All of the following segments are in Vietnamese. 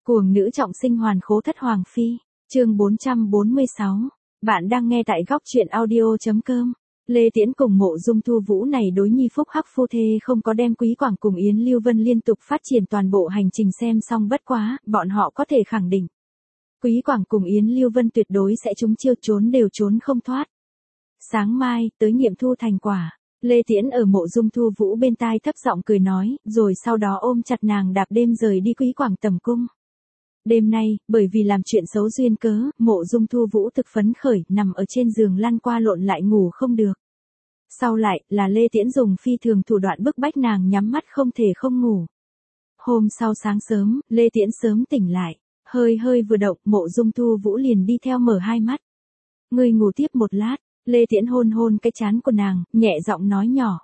Cuồng nữ trọng sinh hoàn khố thất hoàng phi, chương 446. Bạn đang nghe tại góc truyện audio.com. Lê Tiễn cùng Mộ Dung Thu Vũ này đối nhi phúc hắc phu thê không có đem Quý Quảng cùng Yến Lưu Vân liên tục phát triển toàn bộ hành trình xem xong, bất quá, bọn họ có thể khẳng định. Quý Quảng cùng Yến Lưu Vân tuyệt đối sẽ trúng chiêu, trốn đều trốn không thoát. Sáng mai, tới nghiệm thu thành quả. Lê Tiễn ở Mộ Dung Thu Vũ bên tai thấp giọng cười nói, rồi sau đó ôm chặt nàng đạp đêm rời đi Quý Quảng tầm cung. Đêm nay, bởi vì làm chuyện xấu duyên cớ, Mộ Dung Thu Vũ thực phấn khởi, nằm ở trên giường lăn qua lộn lại ngủ không được. Sau lại, là Lê Tiễn dùng phi thường thủ đoạn bức bách nàng nhắm mắt không thể không ngủ. Hôm sau sáng sớm, Lê Tiễn sớm tỉnh lại, hơi vừa động, Mộ Dung Thu Vũ liền đi theo mở hai mắt. Ngươi ngủ tiếp một lát. Lê Tiễn hôn cái trán của nàng, nhẹ giọng nói nhỏ.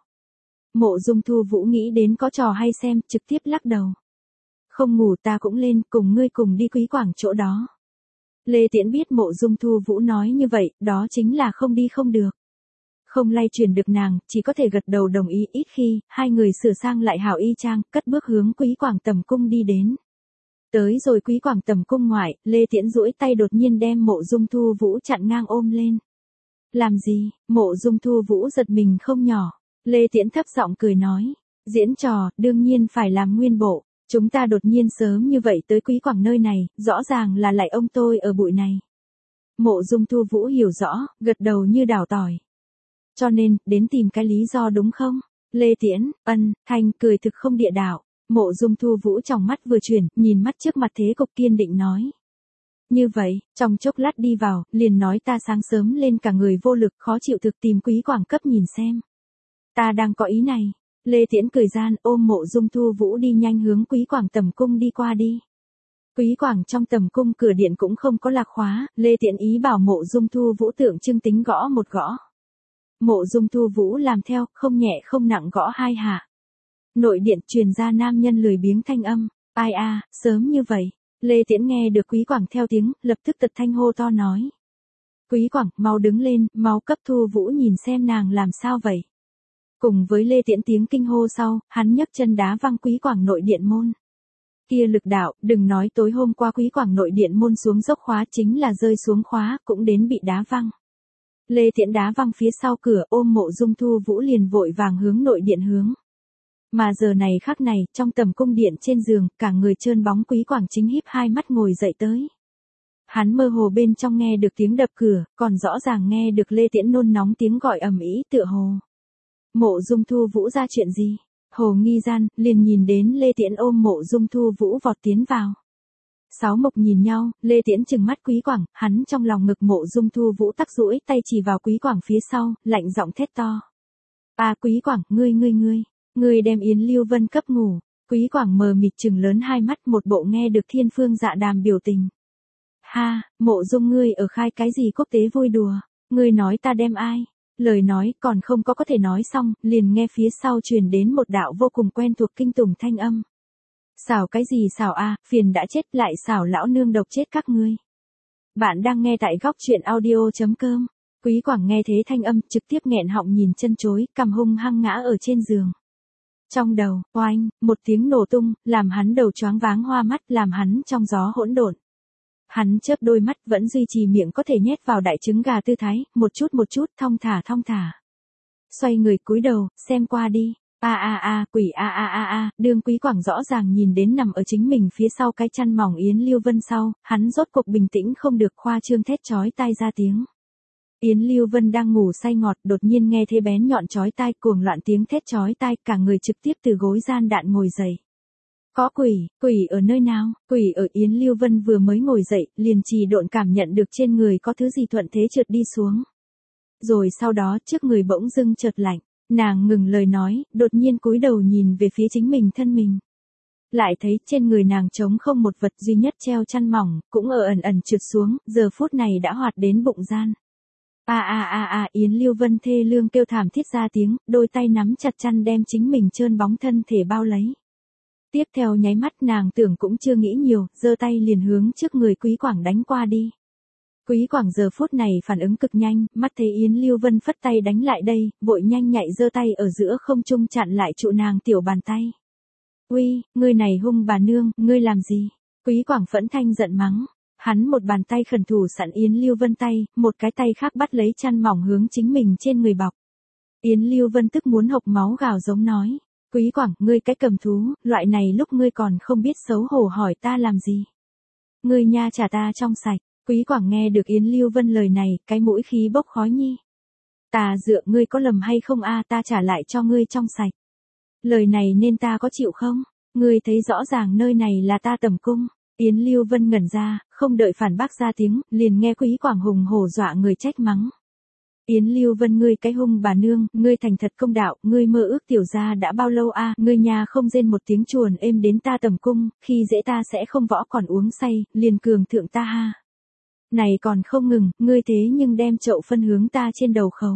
Mộ Dung Thu Vũ nghĩ đến có trò hay xem, trực tiếp lắc đầu. Không ngủ, ta cũng lên, cùng ngươi cùng đi Quý Quảng chỗ đó. Lê Tiễn biết Mộ Dung Thu Vũ nói như vậy, đó chính là không đi không được. Không lay truyền được nàng, chỉ có thể gật đầu đồng ý. Ít khi, hai người sửa sang lại hảo y trang, cất bước hướng Quý Quảng tầm cung đi đến. Tới rồi Quý Quảng tầm cung ngoại, Lê Tiễn duỗi tay đột nhiên đem Mộ Dung Thu Vũ chặn ngang ôm lên. Làm gì? Mộ Dung Thu Vũ giật mình không nhỏ. Lê Tiễn thấp giọng cười nói. Diễn trò, đương nhiên phải làm nguyên bộ. Chúng ta đột nhiên sớm như vậy tới Quý Quảng nơi này, rõ ràng là lại ông tôi ở bụi này. Mộ Dung Thu Vũ hiểu rõ, gật đầu như đảo tỏi. Cho nên, đến tìm cái lý do đúng không? Lê Tiễn, thanh cười thực không địa đạo. Mộ Dung Thu Vũ trong mắt vừa chuyển, nhìn mắt trước mặt thế cục kiên định nói. Như vậy, trong chốc lát đi vào, liền nói ta sáng sớm lên cả người vô lực khó chịu thực tìm Quý Quảng cấp nhìn xem. Ta đang có ý này. Lê Tiễn cười gian ôm Mộ Dung Thu Vũ đi nhanh hướng Quý Quảng tầm cung đi qua đi. Quý Quảng trong tầm cung cửa điện cũng không có lạc khóa, Lê Tiễn ý bảo Mộ Dung Thu Vũ tượng trưng tính gõ một gõ. Mộ Dung Thu Vũ làm theo, không nhẹ không nặng gõ hai hạ. Nội điện truyền ra nam nhân lười biếng thanh âm, ai a, sớm như vậy. Lê Tiễn nghe được Quý Quảng theo tiếng, lập tức tật thanh hô to nói. Quý Quảng, mau đứng lên, mau cấp Thu Vũ nhìn xem nàng làm sao vậy. Cùng với Lê Tiễn tiếng kinh hô sau, hắn nhấc chân đá văng Quý Quảng nội điện môn. Kia lực đạo, đừng nói tối hôm qua Quý Quảng nội điện môn xuống dốc khóa, chính là rơi xuống khóa, cũng đến bị đá văng. Lê Tiễn đá văng phía sau cửa, ôm Mộ Dung Thu Vũ liền vội vàng hướng nội điện hướng. Mà giờ này khắc này, trong tầm cung điện trên giường, cả người trơn bóng Quý Quảng chính híp hai mắt ngồi dậy tới. Hắn mơ hồ bên trong nghe được tiếng đập cửa, còn rõ ràng nghe được Lê Tiễn nôn nóng tiếng gọi ầm ĩ tựa hồ. Mộ Dung Thu Vũ ra chuyện gì? Hồ nghi gian, liền nhìn đến Lê Tiễn ôm Mộ Dung Thu Vũ vọt tiến vào. Sáu mộc nhìn nhau, Lê Tiễn trừng mắt Quý Quảng, hắn trong lòng ngực Mộ Dung Thu Vũ tắc duỗi tay chỉ vào Quý Quảng phía sau, lạnh giọng thét to. À Quý Quảng, ngươi đem Yến Lưu Vân cấp ngủ. Quý Quảng mờ mịt trừng lớn hai mắt, một bộ nghe được thiên phương dạ đàm biểu tình. Ha, Mộ Dung ngươi ở khai cái gì quốc tế vui đùa, ngươi nói ta đem ai? Lời nói còn không có thể nói xong, liền nghe phía sau truyền đến một đạo vô cùng quen thuộc kinh tủng thanh âm. Xảo cái gì xảo a, phiền đã chết lại xảo lão nương độc chết các ngươi. Bạn đang nghe tại góc truyện audio.com. Quý Quảng nghe thế thanh âm, trực tiếp nghẹn họng nhìn chân chối, cằm hung hăng ngã ở trên giường. Trong đầu, oanh, một tiếng nổ tung, làm hắn đầu choáng váng hoa mắt, làm hắn trong gió hỗn độn. Hắn chớp đôi mắt vẫn duy trì miệng có thể nhét vào đại trứng gà tư thái, một chút, thong thả. Xoay người cúi đầu, xem qua đi. Quỷ đương Quý Quảng rõ ràng nhìn đến nằm ở chính mình phía sau cái chăn mỏng Yến Lưu Vân sau, hắn rốt cuộc bình tĩnh không được khoa trương thét chói tai ra tiếng. Yến Lưu Vân đang ngủ say ngọt, đột nhiên nghe thấy bén nhọn chói tai, cuồng loạn tiếng thét chói tai, cả người trực tiếp từ gối gian đạn ngồi dậy. Có quỷ ở nơi nào? Quỷ ở Yến Lưu Vân vừa mới ngồi dậy, liền trì độn cảm nhận được trên người có thứ gì thuận thế trượt đi xuống. Rồi sau đó trước người bỗng dưng chợt lạnh, nàng ngừng lời nói, đột nhiên cúi đầu nhìn về phía chính mình thân mình. Lại thấy trên người nàng trống không một vật duy nhất treo chăn mỏng, cũng ở ẩn trượt xuống, giờ phút này đã hoạt đến bụng gian. Yến Lưu Vân thê lương kêu thảm thiết ra tiếng, đôi tay nắm chặt chăn đem chính mình trơn bóng thân thể bao lấy. Tiếp theo nháy mắt nàng tưởng cũng chưa nghĩ nhiều, giơ tay liền hướng trước người Quý Quảng đánh qua đi. Quý Quảng giờ phút này phản ứng cực nhanh, mắt thấy Yến Lưu Vân phất tay đánh lại đây, vội nhanh nhạy giơ tay ở giữa không trung chặn lại trụ nàng tiểu bàn tay. Uy, ngươi này hung bà nương, ngươi làm gì? Quý Quảng phẫn thanh giận mắng. Hắn một bàn tay khẩn thủ sẵn Yến Lưu Vân tay, một cái tay khác bắt lấy chăn mỏng hướng chính mình trên người bọc. Yến Lưu Vân tức muốn hộc máu gào giống nói. Quý Quảng, ngươi cái cầm thú, loại này lúc ngươi còn không biết xấu hổ hỏi ta làm gì. Ngươi nha trả ta trong sạch. Quý Quảng nghe được Yến Lưu Vân lời này, cái mũi khí bốc khói nhi. Ta dựa ngươi có lầm hay không a, ta trả lại cho ngươi trong sạch. Lời này nên ta có chịu không? Ngươi thấy rõ ràng nơi này là ta tẩm cung. Yến Lưu Vân ngẩn ra, không đợi phản bác ra tiếng, liền nghe Quý Quảng hùng hổ dọa người trách mắng. Yến Lưu Vân, ngươi cái hung bà nương, ngươi thành thật công đạo, ngươi mơ ước tiểu gia đã bao lâu a? Ngươi nhà không rên một tiếng chuồn êm đến ta tẩm cung, khi dễ ta sẽ không võ còn uống say, liền cường thượng ta ha. Này còn không ngừng, ngươi thế nhưng đem chậu phân hướng ta trên đầu khấu.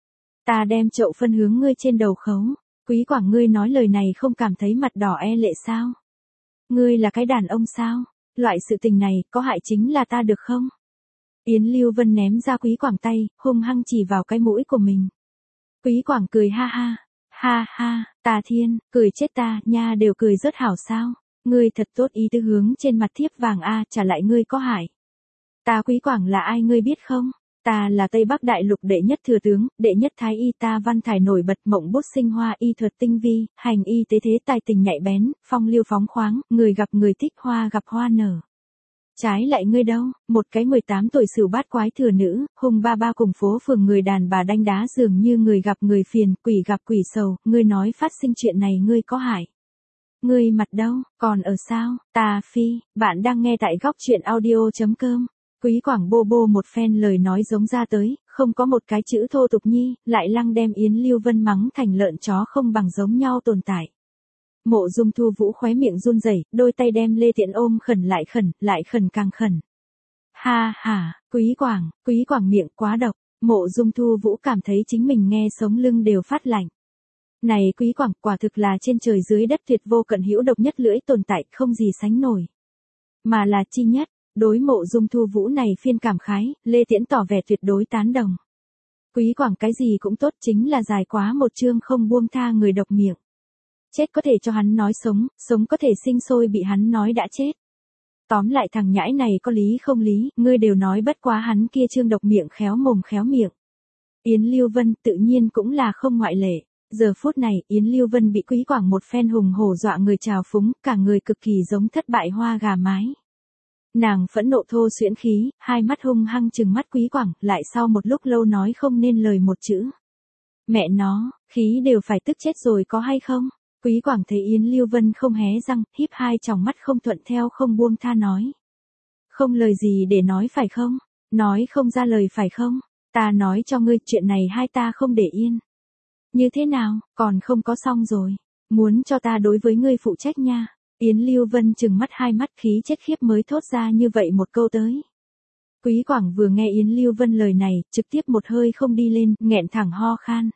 Ta đem chậu phân hướng ngươi trên đầu khấu. Quý Quảng, ngươi nói lời này không cảm thấy mặt đỏ e lệ sao? Ngươi là cái đàn ông sao? Loại sự tình này, có hại chính là ta được không? Yến Lưu Vân ném ra Quý Quảng tay, hung hăng chỉ vào cái mũi của mình. Quý Quảng cười ha ha. Ha ha, ta thiên, cười chết ta, nha đều cười rất hảo sao? Ngươi thật tốt ý tứ hướng trên mặt thiếp vàng a, trả lại ngươi có hại. Ta Quý Quảng là ai ngươi biết không? Ta là Tây Bắc Đại Lục đệ nhất thừa tướng, đệ nhất thái y, ta văn thải nổi bật, mộng bút sinh hoa, y thuật tinh vi, hành y tế thế, tài tình nhạy bén, phong lưu phóng khoáng, người gặp người thích, hoa gặp hoa nở. Trái lại ngươi đâu, một cái 18 tuổi sửu bát quái thừa nữ, hung ba ba cùng phố phường người đàn bà đánh đá dường như người gặp người phiền, quỷ gặp quỷ sầu, ngươi nói phát sinh chuyện này ngươi có hại. Ngươi mặt đâu, còn ở sao? Ta phi, bạn đang nghe tại góc truyện audio.com. Quý Quảng bô bô một phen lời nói giống ra tới, không có một cái chữ thô tục nhi, lại lăng đem Yến Lưu Vân mắng thành lợn chó không bằng giống nhau tồn tại. Mộ Dung Thu Vũ khóe miệng run rẩy, đôi tay đem Lê Tiễn ôm lại khẩn càng khẩn. Ha ha, Quý Quảng miệng quá độc, Mộ Dung Thu Vũ cảm thấy chính mình nghe sống lưng đều phát lạnh. Này Quý Quảng, quả thực là trên trời dưới đất tuyệt vô cận hữu độc nhất lưỡi tồn tại, không gì sánh nổi. Mà là chi nhất. Đối Mộ Dung Thu Vũ này phiên cảm khái, Lê Tiễn tỏ vẻ tuyệt đối tán đồng. Quý Quảng cái gì cũng tốt, chính là dài quá một chương không buông tha người độc miệng. Chết có thể cho hắn nói sống, sống có thể sinh sôi bị hắn nói đã chết. Tóm lại thằng nhãi này có lý không lý, ngươi đều nói bất quá hắn kia chương độc miệng khéo mồm khéo miệng. Yến Lưu Vân tự nhiên cũng là không ngoại lệ. Giờ phút này, Yến Lưu Vân bị Quý Quảng một phen hùng hổ dọa người trào phúng, cả người cực kỳ giống thất bại hoa gà mái. Nàng phẫn nộ thô xuyễn khí, hai mắt hung hăng trừng mắt Quý Quảng, lại sau một lúc lâu nói không nên lời một chữ. Mẹ nó, khí đều phải tức chết rồi có hay không? Quý Quảng thấy Yến Lưu Vân không hé răng, híp hai tròng mắt không thuận theo không buông tha nói. Không lời gì để nói phải không? Nói không ra lời phải không? Ta nói cho ngươi chuyện này hai ta không để yên. Như thế nào, còn không có xong rồi. Muốn cho ta đối với ngươi phụ trách nha. Yến Lưu Vân trừng mắt hai mắt khí chết khiếp mới thốt ra như vậy một câu tới. Quý Quảng vừa nghe Yến Lưu Vân lời này, trực tiếp một hơi không đi lên, nghẹn thẳng ho khan.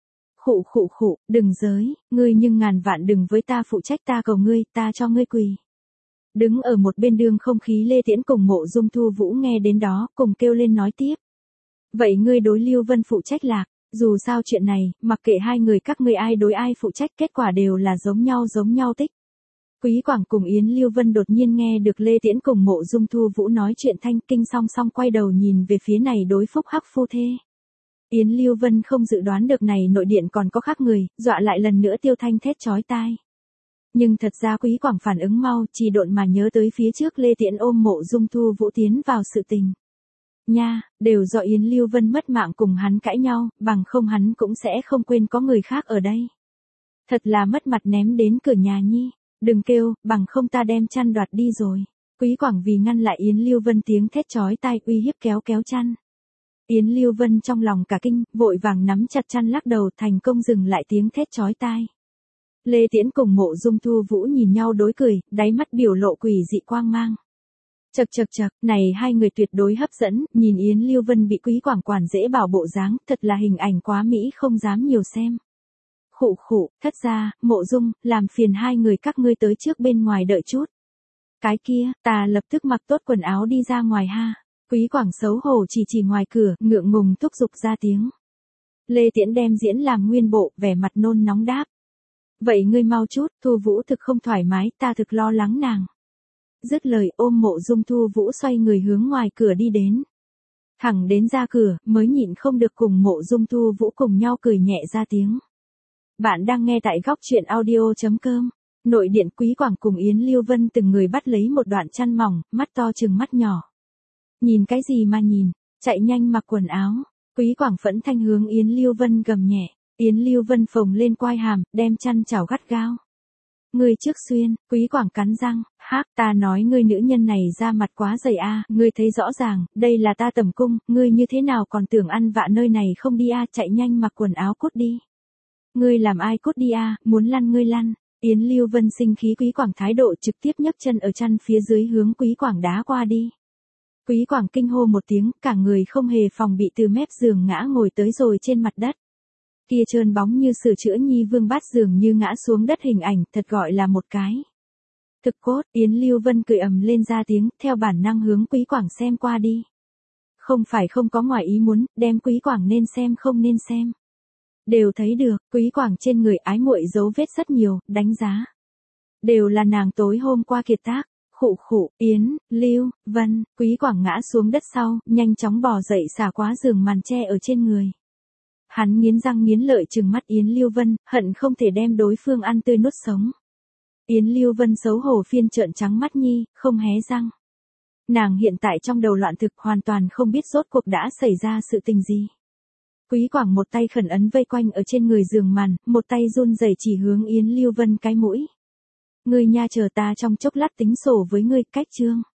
Khụ, đừng giới, ngươi nhưng ngàn vạn đừng với ta phụ trách, ta cầu ngươi, ta cho ngươi quỳ. Đứng ở một bên đường không khí Lê Tiễn cùng Mộ Dung Thu Vũ nghe đến đó, cùng kêu lên nói tiếp. Vậy ngươi đối Lưu Vân phụ trách lạc, dù sao chuyện này, mặc kệ hai người các ngươi ai đối ai phụ trách, kết quả đều là giống nhau tích. Quý Quảng cùng Yến Lưu Vân đột nhiên nghe được Lê Tiễn cùng Mộ Dung Thu Vũ nói chuyện thanh kinh song song quay đầu nhìn về phía này đối phúc hắc phu thê. Yến Lưu Vân không dự đoán được này nội điện còn có khác người, dọa lại lần nữa tiêu thanh thét chói tai. Nhưng thật ra Quý Quảng phản ứng mau, chỉ độn mà nhớ tới phía trước Lê Tiễn ôm Mộ Dung Thu Vũ tiến vào sự tình. Nha, đều do Yến Lưu Vân mất mạng cùng hắn cãi nhau, bằng không hắn cũng sẽ không quên có người khác ở đây. Thật là mất mặt ném đến cửa nhà nhi. Đừng kêu, bằng không ta đem chăn đoạt đi rồi. Quý Quảng vì ngăn lại Yến Lưu Vân tiếng thét chói tai uy hiếp kéo chăn. Yến Lưu Vân trong lòng cả kinh, vội vàng nắm chặt chăn lắc đầu thành công dừng lại tiếng thét chói tai. Lê Tiễn cùng Mộ Dung Thu Vũ nhìn nhau đối cười, đáy mắt biểu lộ quỷ dị quang mang. Chậc, này hai người tuyệt đối hấp dẫn, nhìn Yến Lưu Vân bị Quý Quảng quản dễ bảo bộ dáng, thật là hình ảnh quá mỹ không dám nhiều xem. Khụ, thất ra, Mộ Dung, làm phiền hai người các ngươi tới trước bên ngoài đợi chút. Cái kia, ta lập tức mặc tốt quần áo đi ra ngoài ha. Quý Quảng xấu hổ chỉ ngoài cửa, ngượng ngùng thúc giục ra tiếng. Lê Tiễn đem diễn làm nguyên bộ, vẻ mặt nôn nóng đáp. Vậy ngươi mau chút, Thu Vũ thực không thoải mái, ta thực lo lắng nàng. Dứt lời ôm Mộ Dung Thu Vũ xoay người hướng ngoài cửa đi đến. Thẳng đến ra cửa, mới nhịn không được cùng Mộ Dung Thu Vũ cùng nhau cười nhẹ ra tiếng. Bạn đang nghe tại góc truyện audio.com. Nội điện Quý Quảng cùng Yến Lưu Vân từng người bắt lấy một đoạn chăn mỏng, mắt to chừng mắt nhỏ. Nhìn cái gì mà nhìn, chạy nhanh mặc quần áo. Quý Quảng phẫn thanh hướng Yến Lưu Vân gầm nhẹ. Yến Lưu Vân phồng lên quai hàm, đem chăn chảo gắt gao. Ngươi trước xuyên, Quý Quảng cắn răng, hác, ta nói ngươi nữ nhân này ra mặt quá dày a, ngươi thấy rõ ràng, đây là ta tẩm cung, ngươi như thế nào còn tưởng ăn vạ nơi này không đi a, chạy nhanh mặc quần áo cút đi. Ngươi làm ai cút đi a, muốn lăn ngươi lăn. Yến Lưu Vân sinh khí, Quý Quảng thái độ trực tiếp nhấc chân ở chăn phía dưới hướng Quý Quảng đá qua đi. Quý Quảng kinh hô một tiếng, cả người không hề phòng bị từ mép giường ngã ngồi tới rồi trên mặt đất. Kia trơn bóng như sửa chữa nhi vương bát giường như ngã xuống đất hình ảnh, thật gọi là một cái. Thực cốt, Yến Lưu Vân cười ầm lên ra tiếng, theo bản năng hướng Quý Quảng xem qua đi. Không phải không có ngoài ý muốn, đem Quý Quảng nên xem không nên xem. Đều thấy được, Quý Quảng trên người ái muội dấu vết rất nhiều, đánh giá. Đều là nàng tối hôm qua kiệt tác. Khụ khụ, Yến, Lưu, Vân, Quý Quảng ngã xuống đất sau, nhanh chóng bò dậy xả quá giường màn che ở trên người. Hắn nghiến răng nghiến lợi trừng mắt Yến Lưu Vân, hận không thể đem đối phương ăn tươi nuốt sống. Yến Lưu Vân xấu hổ phiên trợn trắng mắt nhi, không hé răng. Nàng hiện tại trong đầu loạn thực, hoàn toàn không biết rốt cuộc đã xảy ra sự tình gì. Quý Quảng một tay khẩn ấn vây quanh ở trên người giường màn, một tay run rẩy chỉ hướng Yến Lưu Vân cái mũi. Ngươi nha, chờ ta trong chốc lát tính sổ với ngươi, cách chương.